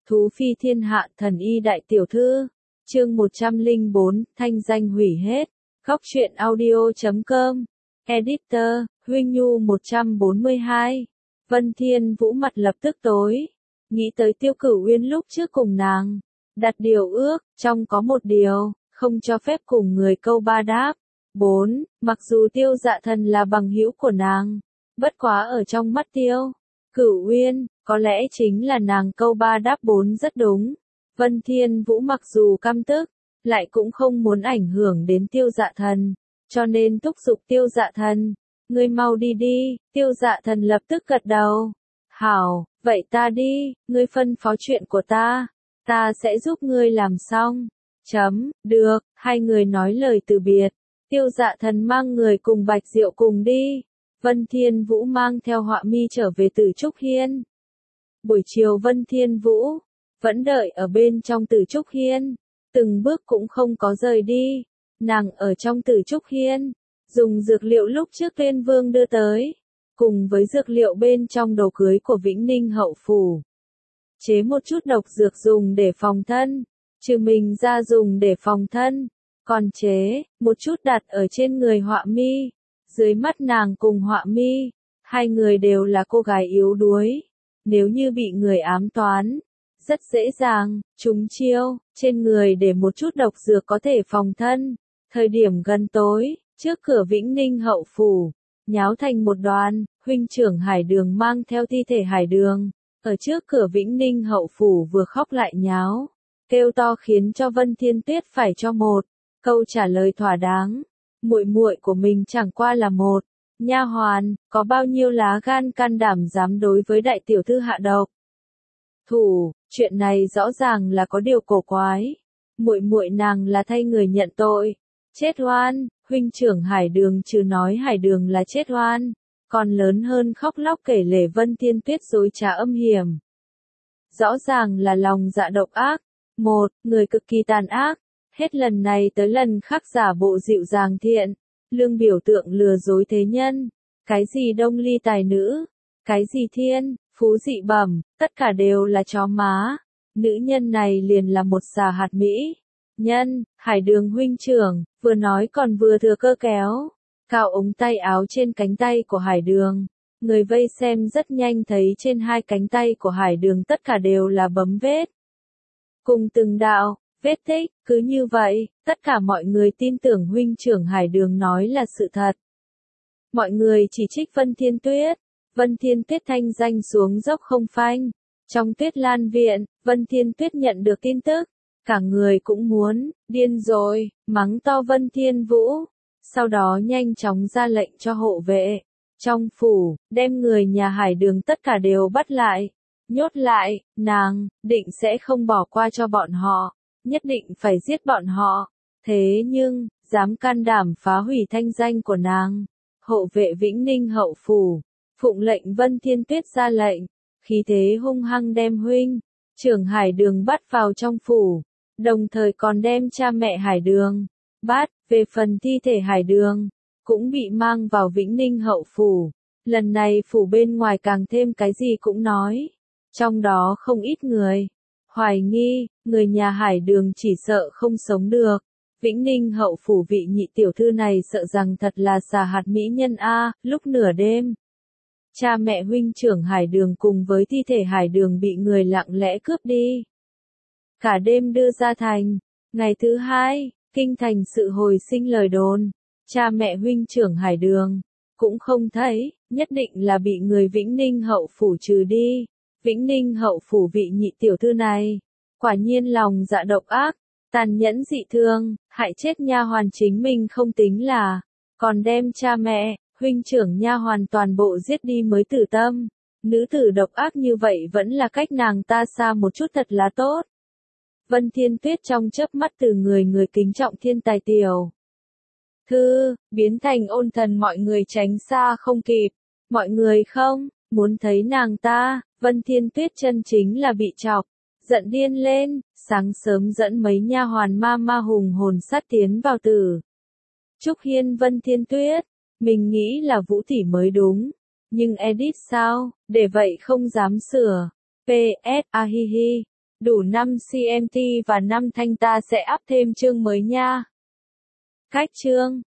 Thú phi thiên hạ thần y đại tiểu thư. Chương 104, thanh danh hủy hết. Góc truyện audio.com. Editor, Huynh Nhu 142. Vân Thiên Vũ mặt lập tức tối. Nghĩ tới Tiêu Cửu Uyên lúc trước cùng nàng đặt điều ước, trong có một điều, không cho phép cùng người câu ba đáp. 4. Mặc dù Tiêu Dạ Thần là bằng hữu của nàng, bất quá ở trong mắt Tiêu Cửu Uyên, có lẽ chính là nàng câu ba đáp 4 rất đúng. Vân Thiên Vũ mặc dù căm tức, lại cũng không muốn ảnh hưởng đến Tiêu Dạ Thần, cho nên thúc giục Tiêu Dạ Thần, ngươi mau đi đi. Tiêu Dạ Thần lập tức gật đầu. Hảo, vậy ta đi, ngươi phân phó chuyện của ta sẽ giúp ngươi làm xong. Được, hai người nói lời từ biệt. Tiêu Dạ Thần mang người cùng Bạch Diệu cùng đi. Vân Thiên Vũ mang theo Họa Mi trở về Tử Trúc Hiên. Buổi chiều Vân Thiên Vũ vẫn đợi ở bên trong Tử Trúc Hiên, từng bước cũng không có rời đi. Nàng ở trong Tử Trúc Hiên, dùng dược liệu lúc trước Tuyên Vương đưa tới, cùng với dược liệu bên trong đồ cưới của Vĩnh Ninh hậu phủ. Chế một chút độc dược dùng để phòng thân, trừ mình ra dùng để phòng thân, còn chế một chút đặt ở trên người Họa Mi. Dưới mắt nàng cùng Họa Mi, hai người đều là cô gái yếu đuối, nếu như bị người ám toán, rất dễ dàng trúng chiêu. Trên người để một chút độc dược có thể phòng thân. Thời điểm gần tối, trước cửa Vĩnh Ninh hậu phủ, nháo thành một đoàn. Huynh trưởng Hải Đường mang theo thi thể Hải Đường, ở trước cửa Vĩnh Ninh hậu phủ vừa khóc lại nháo, kêu to khiến cho Vân Thiên Tuyết phải cho một câu trả lời thỏa đáng. Muội muội của mình chẳng qua là một nha hoàn, có bao nhiêu lá gan can đảm dám đối với đại tiểu thư hạ độc thủ. Chuyện này rõ ràng là có điều cổ quái. Muội muội nàng là thay người nhận tội, chết oan. Huynh trưởng Hải Đường trừ nói Hải Đường là chết oan, còn lớn hơn khóc lóc kể lể Vân Thiên Tuyết dối trá âm hiểm. Rõ ràng là lòng dạ độc ác, một người cực kỳ tàn ác, hết lần này tới lần khác giả bộ dịu dàng thiện lương, biểu tượng lừa dối thế nhân. Cái gì đông ly tài nữ, cái gì thiên phú dị bẩm, tất cả đều là chó má. Nữ nhân này liền là một xà hạt mỹ nhân. Hải Đường huynh trưởng vừa nói còn vừa thừa cơ kéo cao ống tay áo trên cánh tay của Hải Đường. Người vây xem rất nhanh thấy trên hai cánh tay của Hải Đường tất cả đều là bấm vết, cùng từng đạo vết tích. Cứ như vậy, tất cả mọi người tin tưởng huynh trưởng Hải Đường nói là sự thật. Mọi người chỉ trích Vân Thiên Tuyết. Vân Thiên Tuyết thanh danh xuống dốc không phanh. Trong Tuyết Lan viện, Vân Thiên Tuyết nhận được tin tức, cả người cũng muốn điên rồi, mắng to Vân Thiên Vũ. Sau đó nhanh chóng ra lệnh cho hộ vệ trong phủ, đem người nhà Hải Đường tất cả đều bắt lại, nhốt lại. Nàng định sẽ không bỏ qua cho bọn họ, nhất định phải giết bọn họ. Thế nhưng, dám can đảm phá hủy thanh danh của nàng. Hộ vệ Vĩnh Ninh hậu phủ phụng lệnh Vân Thiên Tuyết ra lệnh, khí thế hung hăng đem huynh trưởng Hải Đường bắt vào trong phủ, đồng thời còn đem cha mẹ Hải Đường bắt. Về phần thi thể Hải Đường, cũng bị mang vào Vĩnh Ninh hậu phủ. Lần này phủ bên ngoài càng thêm cái gì cũng nói, trong đó không ít người hoài nghi, người nhà Hải Đường chỉ sợ không sống được. Vĩnh Ninh hậu phủ vị nhị tiểu thư này sợ rằng thật là xà hạt mỹ nhân a. Lúc nửa đêm, cha mẹ huynh trưởng Hải Đường cùng với thi thể Hải Đường bị người lặng lẽ cướp đi, cả đêm đưa ra thành. Ngày thứ hai, kinh thành sự hồi sinh lời đồn, cha mẹ huynh trưởng Hải Đường cũng không thấy, nhất định là bị người Vĩnh Ninh hậu phủ trừ đi. Vĩnh Ninh hậu phủ vị nhị tiểu thư này, quả nhiên lòng dạ độc ác, tàn nhẫn dị thường, hại chết nha hoàn chính mình không tính là, còn đem cha mẹ huynh trưởng nha hoàn toàn bộ giết đi mới tử tâm. Nữ tử độc ác như vậy vẫn là cách nàng ta xa một chút thật là tốt. Vân Thiên Tuyết trong chớp mắt từ người kính trọng thiên tài tiểu thư, biến thành ôn thần, mọi người tránh xa không kịp. Mọi người không muốn thấy nàng ta. Vân Thiên Tuyết chân chính là bị chọc giận điên lên, sáng sớm dẫn mấy nha hoàn ma hùng hồn sát tiến vào Tử Trúc Hiên. Vân Thiên Tuyết, mình nghĩ là Vũ tỷ mới đúng, nhưng edit sao, để vậy không dám sửa. PS, hi hi. Đủ 5 CMT và 5 thanh ta sẽ up thêm chương mới nha. Khách chương